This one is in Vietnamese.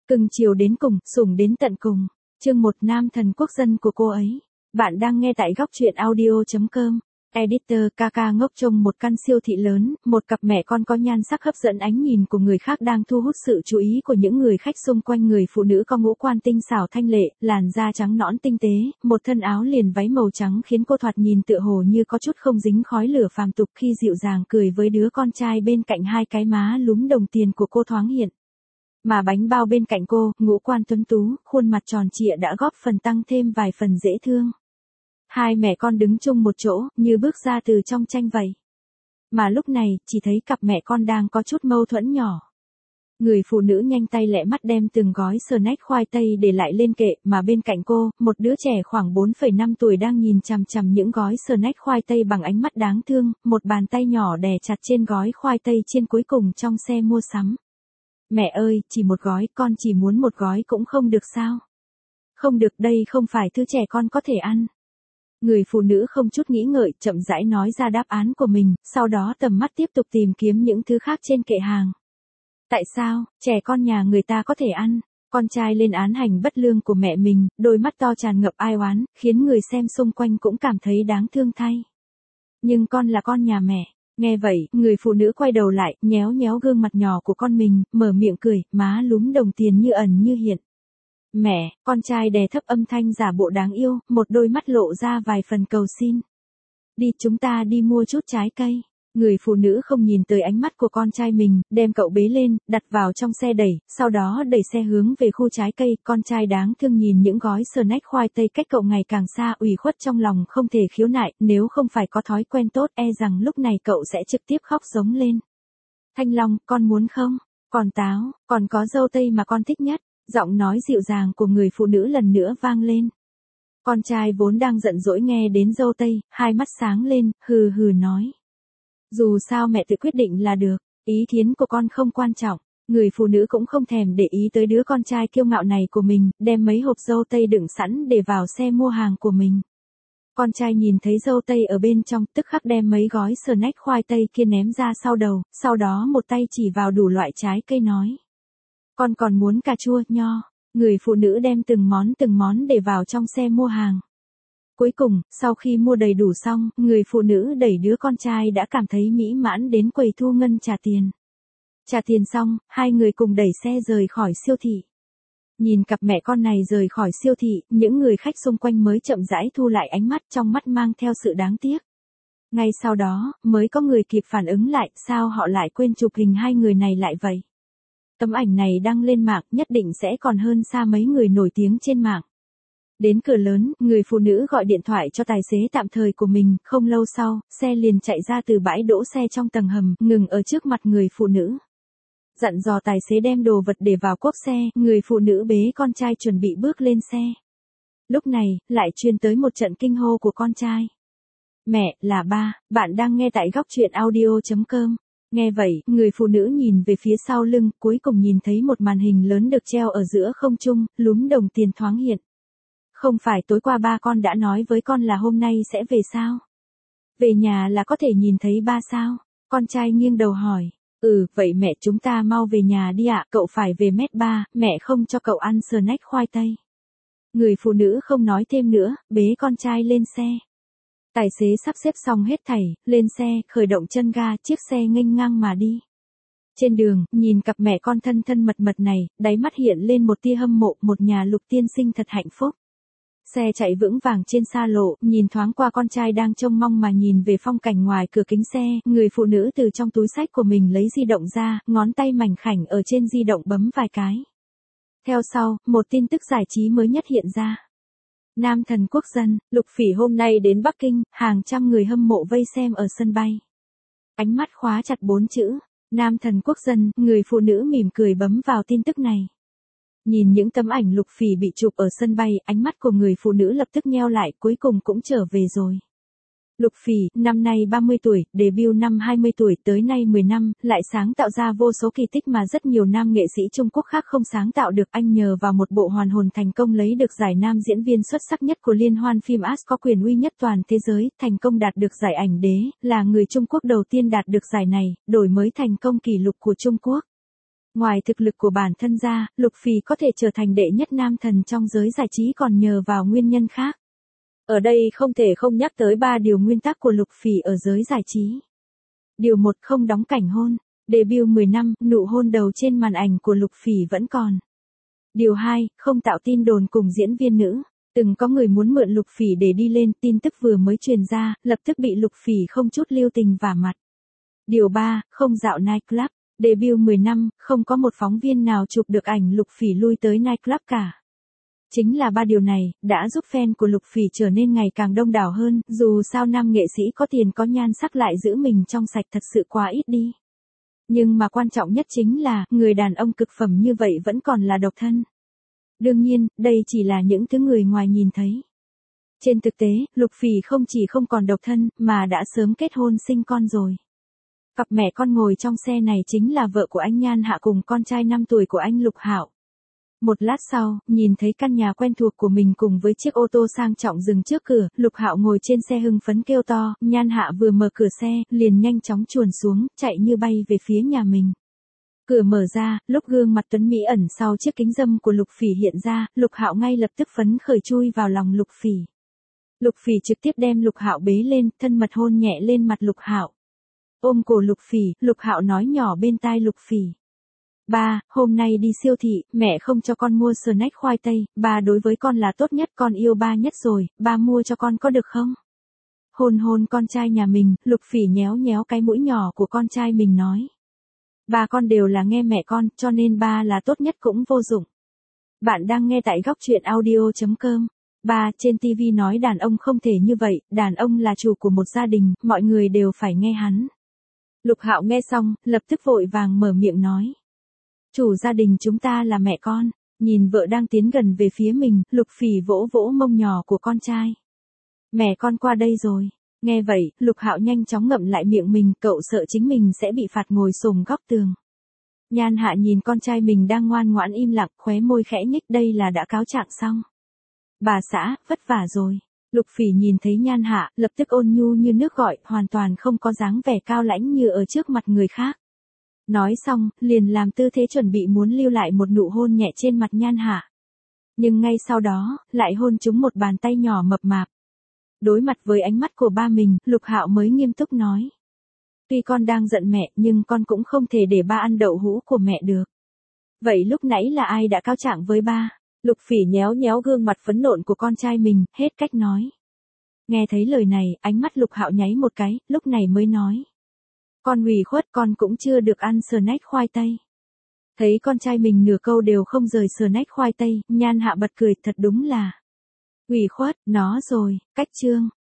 Cưng chiều đến cùng, sủng đến tận cùng. Chương 1 Nam thần quốc dân của cô ấy. Bạn đang nghe tại góc truyện audio.com. Editor Kaka ngốc trông một căn siêu thị lớn, một cặp mẹ con có nhan sắc hấp dẫn ánh nhìn của người khác đang thu hút sự chú ý của những người khách xung quanh. Người phụ nữ có ngũ quan tinh xảo thanh lệ, làn da trắng nõn tinh tế, một thân áo liền váy màu trắng khiến cô thoạt nhìn tựa hồ như có chút không dính khói lửa phàm tục khi dịu dàng cười với đứa con trai bên cạnh. Hai cái má lúm đồng tiền của cô thoáng hiện. Mà bánh bao bên cạnh cô, ngũ quan tuấn tú, khuôn mặt tròn trịa đã góp phần tăng thêm vài phần dễ thương. Hai mẹ con đứng chung một chỗ, như bước ra từ trong tranh vậy. Mà lúc này, chỉ thấy cặp mẹ con đang có chút mâu thuẫn nhỏ. Người phụ nữ nhanh tay lẹ mắt đem từng gói snack khoai tây để lại lên kệ, mà bên cạnh cô, một đứa trẻ khoảng 4,5 tuổi đang nhìn chằm chằm những gói snack khoai tây bằng ánh mắt đáng thương, một bàn tay nhỏ đè chặt trên gói khoai tây chiên cuối cùng trong xe mua sắm. Mẹ ơi, chỉ một gói, con chỉ muốn một gói cũng không được sao? Không được, đây không phải thứ trẻ con có thể ăn. Người phụ nữ không chút nghĩ ngợi, chậm rãi nói ra đáp án của mình, sau đó tầm mắt tiếp tục tìm kiếm những thứ khác trên kệ hàng. Tại sao, trẻ con nhà người ta có thể ăn? Con trai lên án hành bất lương của mẹ mình, đôi mắt to tràn ngập ai oán, khiến người xem xung quanh cũng cảm thấy đáng thương thay. Nhưng con là con nhà mẹ. Nghe vậy, người phụ nữ quay đầu lại, nhéo nhéo gương mặt nhỏ của con mình, mở miệng cười, má lúm đồng tiền như ẩn như hiện. Mẹ, con trai đè thấp âm thanh giả bộ đáng yêu, một đôi mắt lộ ra vài phần cầu xin. Đi, chúng ta đi mua chút trái cây. Người phụ nữ không nhìn tới ánh mắt của con trai mình, đem cậu bế lên, đặt vào trong xe đẩy, sau đó đẩy xe hướng về khu trái cây. Con trai đáng thương nhìn những gói snack khoai tây cách cậu ngày càng xa, ủy khuất trong lòng không thể khiếu nại, nếu không phải có thói quen tốt e rằng lúc này cậu sẽ trực tiếp khóc giống lên. Thanh Long, con muốn không? Còn táo, còn có dâu tây mà con thích nhất. Giọng nói dịu dàng của người phụ nữ lần nữa vang lên. Con trai vốn đang giận dỗi nghe đến dâu tây, hai mắt sáng lên, hừ hừ nói. Dù sao mẹ tự quyết định là được, ý kiến của con không quan trọng. Người phụ nữ cũng không thèm để ý tới đứa con trai kiêu ngạo này của mình, đem mấy hộp dâu tây đựng sẵn để vào xe mua hàng của mình. Con trai nhìn thấy dâu tây ở bên trong, tức khắc đem mấy gói snack khoai tây kia ném ra sau đầu, sau đó một tay chỉ vào đủ loại trái cây nói. Con còn muốn cà chua, nho. Người phụ nữ đem từng món để vào trong xe mua hàng. Cuối cùng, sau khi mua đầy đủ xong, người phụ nữ đẩy đứa con trai đã cảm thấy mỹ mãn đến quầy thu ngân trả tiền. Trả tiền xong, hai người cùng đẩy xe rời khỏi siêu thị. Nhìn cặp mẹ con này rời khỏi siêu thị, những người khách xung quanh mới chậm rãi thu lại ánh mắt, trong mắt mang theo sự đáng tiếc. Ngay sau đó, mới có người kịp phản ứng lại, sao họ lại quên chụp hình hai người này lại vậy? Tấm ảnh này đăng lên mạng nhất định sẽ còn hơn xa mấy người nổi tiếng trên mạng. Đến cửa lớn, người phụ nữ gọi điện thoại cho tài xế tạm thời của mình, không lâu sau, xe liền chạy ra từ bãi đỗ xe trong tầng hầm, ngừng ở trước mặt người phụ nữ. Dặn dò tài xế đem đồ vật để vào cốp xe, người phụ nữ bế con trai chuẩn bị bước lên xe. Lúc này, lại truyền tới một trận kinh hô của con trai. Mẹ, là ba, bạn đang nghe tại góc truyện audio.com. Nghe vậy, người phụ nữ nhìn về phía sau lưng, cuối cùng nhìn thấy một màn hình lớn được treo ở giữa không trung, lúm đồng tiền thoáng hiện. Không phải tối qua ba con đã nói với con là hôm nay sẽ về sao? Về nhà là có thể nhìn thấy ba sao? Con trai nghiêng đầu hỏi. Vậy mẹ chúng ta mau về nhà đi ạ, cậu phải về mét 3, mẹ không cho cậu ăn snack khoai tây. Người phụ nữ không nói thêm nữa, bế con trai lên xe. Tài xế sắp xếp xong hết thảy, lên xe, khởi động chân ga, chiếc xe nghênh ngang mà đi. Trên đường, nhìn cặp mẹ con thân thân mật mật này, đáy mắt hiện lên một tia hâm mộ, một nhà Lục tiên sinh thật hạnh phúc. Xe chạy vững vàng trên xa lộ, nhìn thoáng qua con trai đang trông mong mà nhìn về phong cảnh ngoài cửa kính xe, người phụ nữ từ trong túi xách của mình lấy di động ra, ngón tay mảnh khảnh ở trên di động bấm vài cái. Theo sau, một tin tức giải trí mới nhất hiện ra. Nam thần quốc dân, Lục Phỉ hôm nay đến Bắc Kinh, hàng trăm người hâm mộ vây xem ở sân bay. Ánh mắt khóa chặt 4 chữ, Nam thần quốc dân, người phụ nữ mỉm cười bấm vào tin tức này. Nhìn những tấm ảnh Lục Phỉ bị chụp ở sân bay, ánh mắt của người phụ nữ lập tức nheo lại, cuối cùng cũng trở về rồi. Lục Phỉ, năm nay 30 tuổi, debut năm 20 tuổi, tới nay 10 năm, lại sáng tạo ra vô số kỳ tích mà rất nhiều nam nghệ sĩ Trung Quốc khác không sáng tạo được. Anh nhờ vào một bộ hoàn hồn thành công lấy được giải nam diễn viên xuất sắc nhất của liên hoan phim As có quyền uy nhất toàn thế giới, thành công đạt được giải ảnh đế, là người Trung Quốc đầu tiên đạt được giải này, đổi mới thành công kỷ lục của Trung Quốc. Ngoài thực lực của bản thân ra, Lục Phỉ có thể trở thành đệ nhất nam thần trong giới giải trí còn nhờ vào nguyên nhân khác. Ở đây không thể không nhắc tới 3 điều nguyên tắc của Lục Phỉ ở giới giải trí. Điều 1, không đóng cảnh hôn. Debut 10 năm, nụ hôn đầu trên màn ảnh của Lục Phỉ vẫn còn. Điều 2, không tạo tin đồn cùng diễn viên nữ. Từng có người muốn mượn Lục Phỉ để đi lên, tin tức vừa mới truyền ra, lập tức bị Lục Phỉ không chút lưu tình vả mặt. Điều 3, không dạo nightclub. Debut 10 năm, không có một phóng viên nào chụp được ảnh Lục Phỉ lui tới nightclub cả. Chính là 3 điều này, đã giúp fan của Lục Phỉ trở nên ngày càng đông đảo hơn, dù sao nam nghệ sĩ có tiền có nhan sắc lại giữ mình trong sạch thật sự quá ít đi. Nhưng mà quan trọng nhất chính là, người đàn ông cực phẩm như vậy vẫn còn là độc thân. Đương nhiên, đây chỉ là những thứ người ngoài nhìn thấy. Trên thực tế, Lục Phỉ không chỉ không còn độc thân, mà đã sớm kết hôn sinh con rồi. Cặp mẹ con ngồi trong xe này chính là vợ của anh Nhan Hạ cùng con trai 5 tuổi của anh Lục Hạo. Một lát sau, nhìn thấy căn nhà quen thuộc của mình cùng với chiếc ô tô sang trọng dừng trước cửa, Lục Hạo ngồi trên xe hưng phấn kêu to, Nhan Hạ vừa mở cửa xe, liền nhanh chóng chuồn xuống, chạy như bay về phía nhà mình. Cửa mở ra, lúc gương mặt tuấn mỹ ẩn sau chiếc kính râm của Lục Phỉ hiện ra, Lục Hạo ngay lập tức phấn khởi chui vào lòng Lục Phỉ. Lục Phỉ trực tiếp đem Lục Hạo bế lên, thân mật hôn nhẹ lên mặt Lục Hạo. Ôm cổ Lục Phỉ, Lục Hạo nói nhỏ bên tai Lục Phỉ. Ba, hôm nay đi siêu thị, mẹ không cho con mua snack khoai tây, ba đối với con là tốt nhất, con yêu ba nhất rồi, ba mua cho con có được không? Hôn hôn con trai nhà mình, Lục Phỉ nhéo nhéo cái mũi nhỏ của con trai mình nói. Ba con đều là nghe mẹ con, cho nên ba là tốt nhất cũng vô dụng. Bạn đang nghe tại góc truyện audio.com. Ba, trên TV nói đàn ông không thể như vậy, đàn ông là chủ của một gia đình, mọi người đều phải nghe hắn. Lục Hạo nghe xong, lập tức vội vàng mở miệng nói. Chủ gia đình chúng ta là mẹ con. Nhìn vợ đang tiến gần về phía mình, Lục Phỉ vỗ vỗ mông nhỏ của con trai. Mẹ con qua đây rồi. Nghe vậy, Lục Hạo nhanh chóng ngậm lại miệng mình, cậu sợ chính mình sẽ bị phạt ngồi xổm góc tường. Nhan Hạ nhìn con trai mình đang ngoan ngoãn im lặng, khóe môi khẽ nhích, đây là đã cáo trạng xong. Bà xã, vất vả rồi. Lục Phỉ nhìn thấy Nhan Hạ, lập tức ôn nhu như nước gọi, hoàn toàn không có dáng vẻ cao lãnh như ở trước mặt người khác. Nói xong, liền làm tư thế chuẩn bị muốn lưu lại một nụ hôn nhẹ trên mặt Nhan Hạ. Nhưng ngay sau đó, lại hôn trúng một bàn tay nhỏ mập mạp. Đối mặt với ánh mắt của ba mình, Lục Hạo mới nghiêm túc nói. Tuy con đang giận mẹ, nhưng con cũng không thể để ba ăn đậu hũ của mẹ được. Vậy lúc nãy là ai đã cáo trạng với ba? Lục Phỉ nhéo nhéo gương mặt phấn nộn của con trai mình, hết cách nói. Nghe thấy lời này, ánh mắt Lục Hạo nháy một cái, lúc này mới nói. Con ủy khuất, con cũng chưa được ăn snack khoai tây. Thấy con trai mình nửa câu đều không rời snack khoai tây, Nhan Hạ bật cười, thật đúng là. Ủy khuất, nó rồi, cách chương.